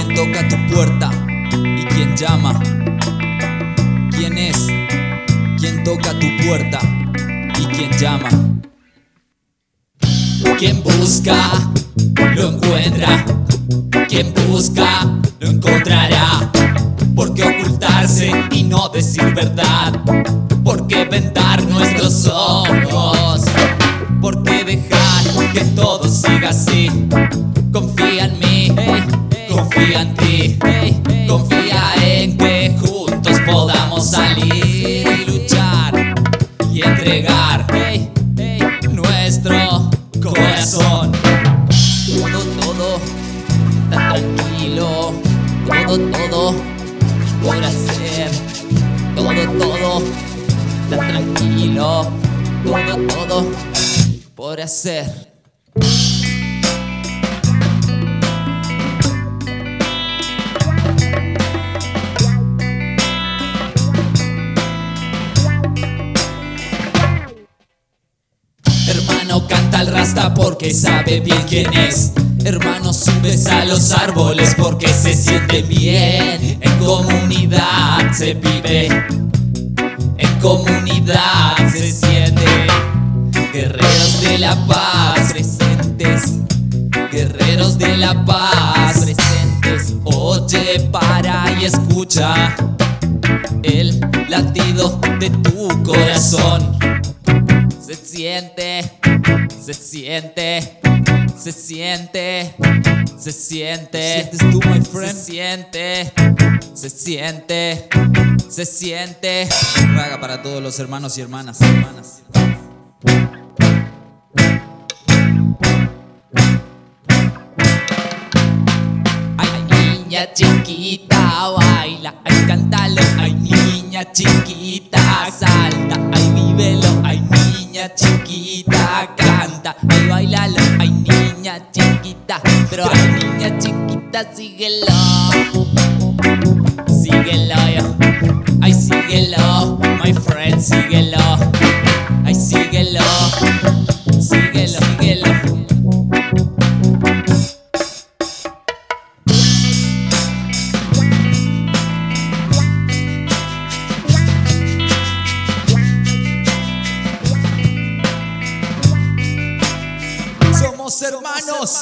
¿Quién toca tu puerta y quién llama? ¿Quién es? ¿Quién toca tu puerta y quién llama? Quien busca, lo encuentra. Quien busca, lo encontrará. ¿Por qué ocultarse y no decir verdad? ¿Por qué vendar nuestros ojos? ¿Por qué dejar que todo siga así? Confía en mí, confía en ti, confía en que juntos podamos salir y luchar y entregar nuestro corazón. Todo está tranquilo, todo por hacer. Todo está tranquilo, todo por hacer. Hermano, canta el rasta porque sabe bien quién es. Hermano, subes a los árboles porque se siente bien. En comunidad se vive, en comunidad se siente. Guerreros de la paz presentes, guerreros de la paz presentes. Oye, para y escucha el latido de tu corazón. Se siente, se siente, se siente, se siente. ¿Sientes tú, my friend? Se siente, se siente, se siente. Raga para todos los hermanos y hermanas. Ay, niña chiquita, baila, ay, cántalo. Ay, niña chiquita, salta, ay, vívelo. Ay, niña chiquita, canta, ay, bailalo. Ay, niña chiquita, pero ay, niña chiquita, síguelo. Síguelo, yo. Ay, síguelo, my friend, síguelo. Ay, síguelo, síguelo, síguelo. Somos hermanos.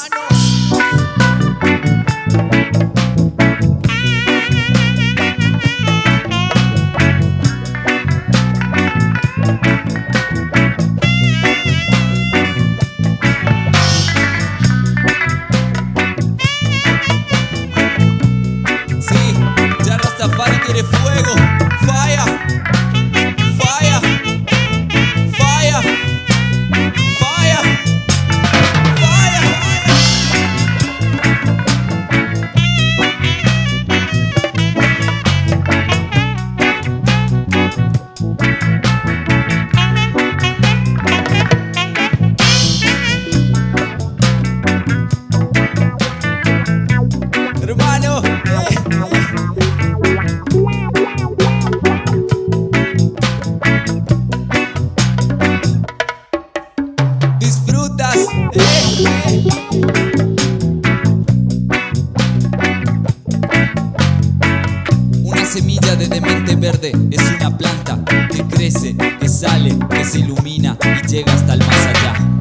Sí, ya Rastafari quiere fuego. Fire, fire, fire, fire. Hermano, disfrutas. Una semilla de demente verde es una planta que crece, que sale, que se ilumina y llega hasta el más allá.